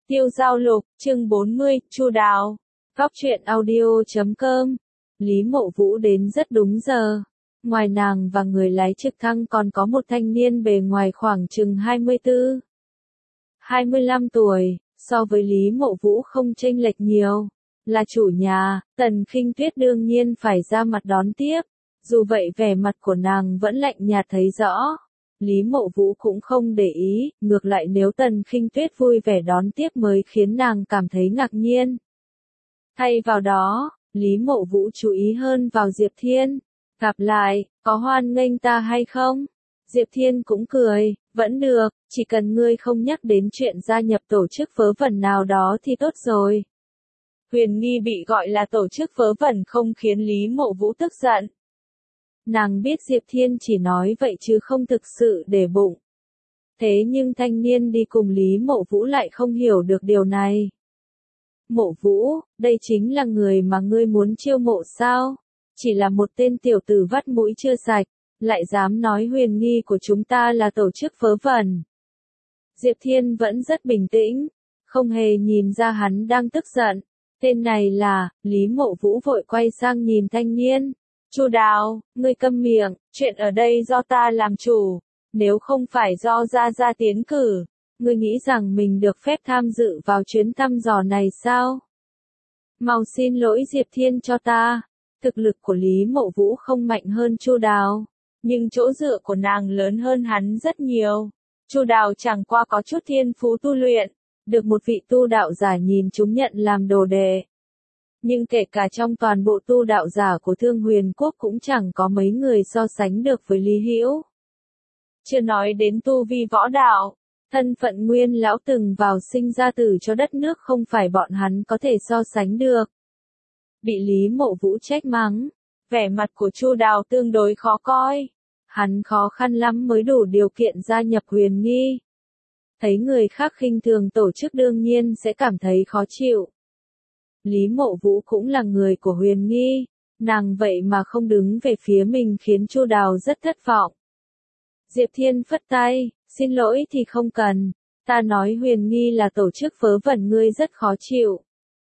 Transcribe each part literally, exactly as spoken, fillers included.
Tiêu Giao Lục, chương bốn mươi, Chu Đào. Góc truyện audio chấm com. Lý Mộ Vũ đến rất đúng giờ. Ngoài nàng và người lái trực thăng còn có một thanh niên bề ngoài khoảng chừng hai mươi tư, hai mươi lăm tuổi, so với Lý Mộ Vũ không chênh lệch nhiều. Là chủ nhà, Tần Khinh Tuyết đương nhiên phải ra mặt đón tiếp. Dù vậy vẻ mặt của nàng vẫn lạnh nhạt thấy rõ. Lý Mộ Vũ cũng không để ý, ngược lại nếu Tần Khinh Tuyết vui vẻ đón tiếp mới khiến nàng cảm thấy ngạc nhiên. Thay vào đó, Lý Mộ Vũ chú ý hơn vào Diệp Thiên. Gặp lại, có hoan nghênh ta hay không? Diệp Thiên cũng cười, vẫn được, chỉ cần ngươi không nhắc đến chuyện gia nhập tổ chức vớ vẩn nào đó thì tốt rồi. Huyền Nghi bị gọi là tổ chức vớ vẩn không khiến Lý Mộ Vũ tức giận. Nàng biết Diệp Thiên chỉ nói vậy chứ không thực sự để bụng. Thế nhưng thanh niên đi cùng Lý Mộ Vũ lại không hiểu được điều này. Mộ Vũ, đây chính là người mà ngươi muốn chiêu mộ sao? Chỉ là một tên tiểu tử vắt mũi chưa sạch, lại dám nói Huyền Nghi của chúng ta là tổ chức vớ vẩn. Diệp Thiên vẫn rất bình tĩnh, không hề nhìn ra hắn đang tức giận. Tên này là, Lý Mộ Vũ vội quay sang nhìn thanh niên. Chu Đào, ngươi câm miệng, chuyện ở đây do ta làm chủ, nếu không phải do Gia Gia tiến cử, ngươi nghĩ rằng mình được phép tham dự vào chuyến thăm dò này sao? Mau xin lỗi Diệp Thiên cho ta, thực lực của Lý Mộ Vũ không mạnh hơn Chu Đào, nhưng chỗ dựa của nàng lớn hơn hắn rất nhiều. Chu Đào chẳng qua có chút thiên phú tu luyện, được một vị tu đạo giả nhìn chúng nhận làm đồ đệ. Nhưng kể cả trong toàn bộ tu đạo giả của Thương Huyền Quốc cũng chẳng có mấy người so sánh được với Lý Hữu. Chưa nói đến tu vi võ đạo, thân phận nguyên lão từng vào sinh ra tử cho đất nước không phải bọn hắn có thể so sánh được. Bị Lý Mộ Vũ trách mắng, vẻ mặt của Chu Đào tương đối khó coi. Hắn khó khăn lắm mới đủ điều kiện gia nhập Huyền Nghi. Thấy người khác khinh thường tổ chức đương nhiên sẽ cảm thấy khó chịu. Lý Mộ Vũ cũng là người của Huyền Nghi, nàng vậy mà không đứng về phía mình khiến Chu Đào rất thất vọng. Diệp Thiên phất tay, xin lỗi thì không cần, ta nói Huyền Nghi là tổ chức vớ vẩn ngươi rất khó chịu.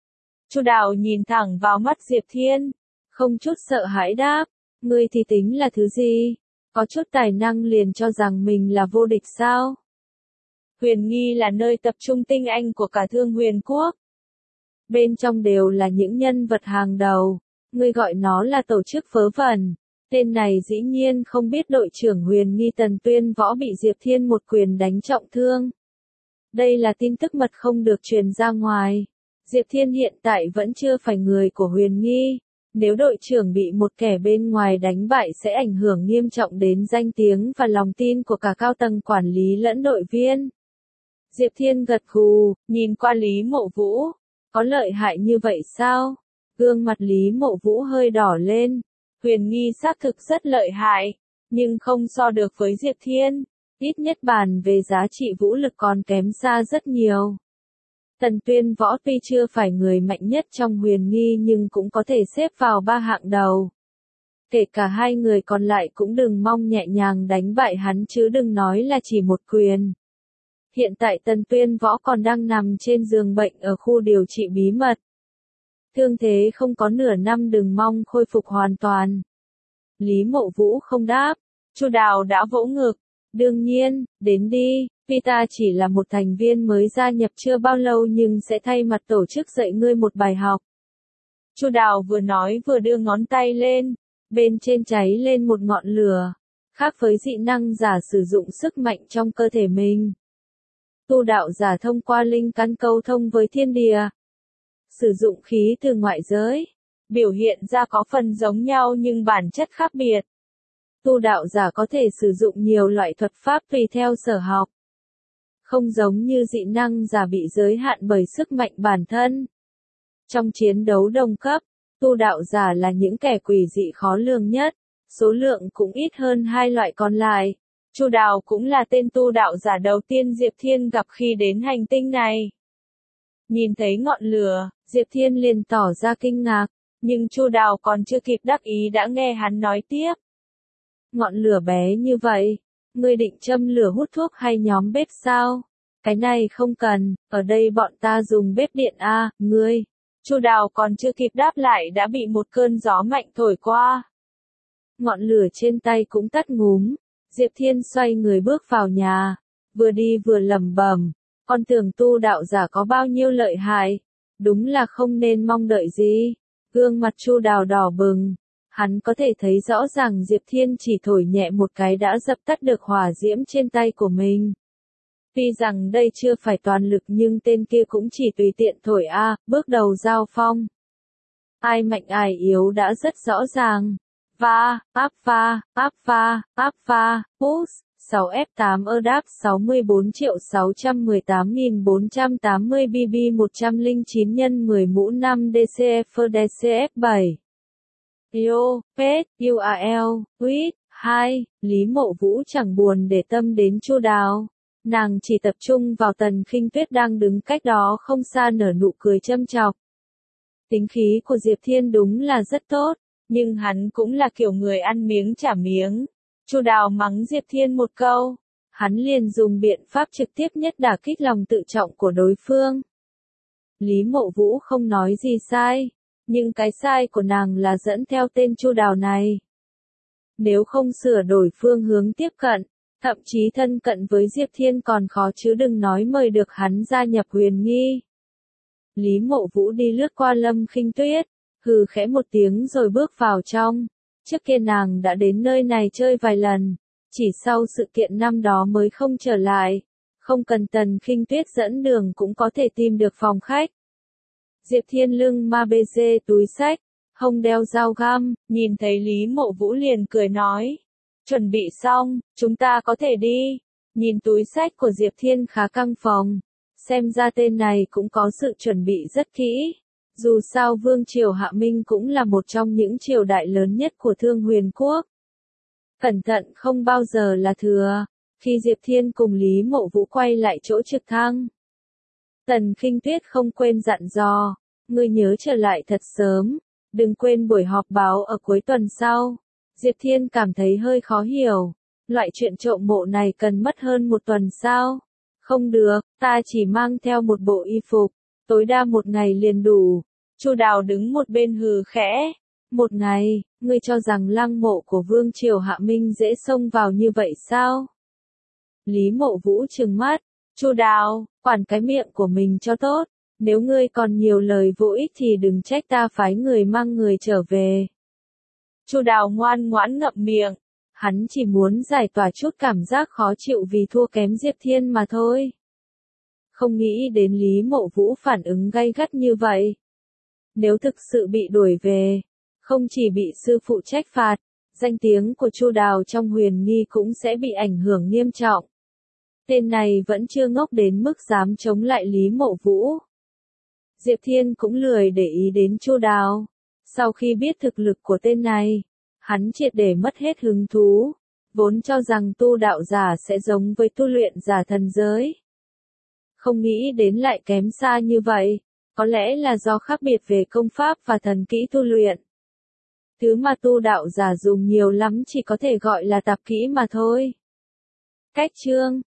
Chu Đào nhìn thẳng vào mắt Diệp Thiên, không chút sợ hãi đáp, ngươi thì tính là thứ gì? Có chút tài năng liền cho rằng mình là vô địch sao? Huyền Nghi là nơi tập trung tinh anh của cả Thương Huyền Quốc. Bên trong đều là những nhân vật hàng đầu, ngươi gọi nó là tổ chức vớ vẩn. Tên này dĩ nhiên không biết đội trưởng Huyền Nghi Tần Tuyên Võ bị Diệp Thiên một quyền đánh trọng thương. Đây là tin tức mật không được truyền ra ngoài. Diệp Thiên hiện tại vẫn chưa phải người của Huyền Nghi. Nếu đội trưởng bị một kẻ bên ngoài đánh bại sẽ ảnh hưởng nghiêm trọng đến danh tiếng và lòng tin của cả cao tầng quản lý lẫn đội viên. Diệp Thiên gật gù, nhìn qua Lý Mộ Vũ. Có lợi hại như vậy sao? Gương mặt Lý Mộ Vũ hơi đỏ lên. Huyền Nghi xác thực rất lợi hại, nhưng không so được với Diệp Thiên. Ít nhất bàn về giá trị vũ lực còn kém xa rất nhiều. Tần Tuyên Võ tuy chưa phải người mạnh nhất trong Huyền Nghi nhưng cũng có thể xếp vào ba hạng đầu. Kể cả hai người còn lại cũng đừng mong nhẹ nhàng đánh bại hắn chứ đừng nói là chỉ một quyền. Hiện tại Tần Tuyên Võ còn đang nằm trên giường bệnh ở khu điều trị bí mật. Thương thế không có nửa năm đừng mong khôi phục hoàn toàn. Lý Mộ Vũ không đáp. Chu Đào đã vỗ ngực. Đương nhiên, đến đi, vì ta chỉ là một thành viên mới gia nhập chưa bao lâu nhưng sẽ thay mặt tổ chức dạy ngươi một bài học. Chu Đào vừa nói vừa đưa ngón tay lên, bên trên cháy lên một ngọn lửa. Khác với dị năng giả sử dụng sức mạnh trong cơ thể mình. Tu đạo giả thông qua linh căn câu thông với thiên địa. Sử dụng khí từ ngoại giới. Biểu hiện ra có phần giống nhau nhưng bản chất khác biệt. Tu đạo giả có thể sử dụng nhiều loại thuật pháp tùy theo sở học. Không giống như dị năng giả bị giới hạn bởi sức mạnh bản thân. Trong chiến đấu đồng cấp, tu đạo giả là những kẻ quỷ dị khó lường nhất, số lượng cũng ít hơn hai loại còn lại. Chu Đào cũng là tên tu đạo giả đầu tiên Diệp Thiên gặp khi đến hành tinh này. Nhìn thấy ngọn lửa, Diệp Thiên liền tỏ ra kinh ngạc, nhưng Chu Đào còn chưa kịp đắc ý đã nghe hắn nói tiếp. Ngọn lửa bé như vậy, ngươi định châm lửa hút thuốc hay nhóm bếp sao? Cái này không cần, ở đây bọn ta dùng bếp điện a, ngươi. Chu Đào còn chưa kịp đáp lại đã bị một cơn gió mạnh thổi qua. Ngọn lửa trên tay cũng tắt ngúm. Diệp Thiên xoay người bước vào nhà, vừa đi vừa lẩm bẩm, con tưởng tu đạo giả có bao nhiêu lợi hại, đúng là không nên mong đợi gì. Gương mặt Chu Đào đỏ bừng, hắn có thể thấy rõ ràng Diệp Thiên chỉ thổi nhẹ một cái đã dập tắt được hỏa diễm trên tay của mình. Tuy rằng đây chưa phải toàn lực nhưng tên kia cũng chỉ tùy tiện thổi a, bước đầu giao phong. Ai mạnh ai yếu đã rất rõ ràng. Va, áp va, áp va, áp va, push, sáu F tám ơ đáp sáu mươi bốn triệu sáu trăm mười tám nghìn bốn trăm tám mươi B B một trăm lẻ chín nhân mười mũ năm D C F D C F bảy. Yo, Pet, U R L, Quýt, hai, Lý Mộ Vũ chẳng buồn để tâm đến Chu Đào. Nàng chỉ tập trung vào Tần Khinh Tuyết đang đứng cách đó không xa nở nụ cười châm chọc. Tính khí của Diệp Thiên đúng là rất tốt, nhưng hắn cũng là kiểu người ăn miếng trả miếng. Chu Đào mắng Diệp Thiên một câu, hắn liền dùng biện pháp trực tiếp nhất đả kích lòng tự trọng của đối phương. Lý Mộ Vũ không nói gì sai, nhưng cái sai của nàng là dẫn theo tên Chu Đào này. Nếu không sửa đổi phương hướng tiếp cận, thậm chí thân cận với Diệp Thiên còn khó chứ đừng nói mời được hắn gia nhập Huyền Nghi. Lý Mộ Vũ đi lướt qua Lâm Khinh Tuyết, hừ khẽ một tiếng rồi bước vào trong. Trước kia nàng đã đến nơi này chơi vài lần, chỉ sau sự kiện năm đó mới không trở lại, không cần Tần Khinh Tuyết dẫn đường cũng có thể tìm được phòng khách. Diệp Thiên lưng ma bê dê túi xách, hông đeo dao găm, nhìn thấy Lý Mộ Vũ liền cười nói. Chuẩn bị xong, chúng ta có thể đi. Nhìn túi xách của Diệp Thiên khá căng phòng, xem ra tên này cũng có sự chuẩn bị rất kỹ. Dù sao Vương triều Hạ Minh cũng là một trong những triều đại lớn nhất của Thương Huyền Quốc. Cẩn thận không bao giờ là thừa. Khi Diệp Thiên cùng Lý Mộ Vũ quay lại chỗ trực thăng, Tần Khinh Tuyết không quên dặn dò, ngươi nhớ trở lại thật sớm, đừng quên buổi họp báo ở cuối tuần sau. Diệp Thiên cảm thấy hơi khó hiểu, loại chuyện trộm mộ này cần mất hơn một tuần sao? Không được, ta chỉ mang theo một bộ y phục, tối đa một ngày liền đủ. Chu Đào đứng một bên hừ khẽ. Một ngày, ngươi cho rằng lăng mộ của Vương triều Hạ Minh dễ xông vào như vậy sao? Lý Mộ Vũ trừng mắt. Chu Đào, quản cái miệng của mình cho tốt. Nếu ngươi còn nhiều lời vô ích thì đừng trách ta phái người mang người trở về. Chu Đào ngoan ngoãn ngậm miệng. Hắn chỉ muốn giải tỏa chút cảm giác khó chịu vì thua kém Diệp Thiên mà thôi. Không nghĩ đến Lý Mộ Vũ phản ứng gay gắt như vậy. Nếu thực sự bị đuổi về, không chỉ bị sư phụ trách phạt, danh tiếng của Chu Đào trong Huyền Nghi cũng sẽ bị ảnh hưởng nghiêm trọng. Tên này vẫn chưa ngốc đến mức dám chống lại Lý Mộ Vũ. Diệp Thiên cũng lười để ý đến Chu Đào. Sau khi biết thực lực của tên này, hắn triệt để mất hết hứng thú, vốn cho rằng tu đạo giả sẽ giống với tu luyện giả thần giới. Không nghĩ đến lại kém xa như vậy, có lẽ là do khác biệt về công pháp và thần kỹ tu luyện. Thứ mà tu đạo giả dùng nhiều lắm chỉ có thể gọi là tạp kỹ mà thôi. Cách chương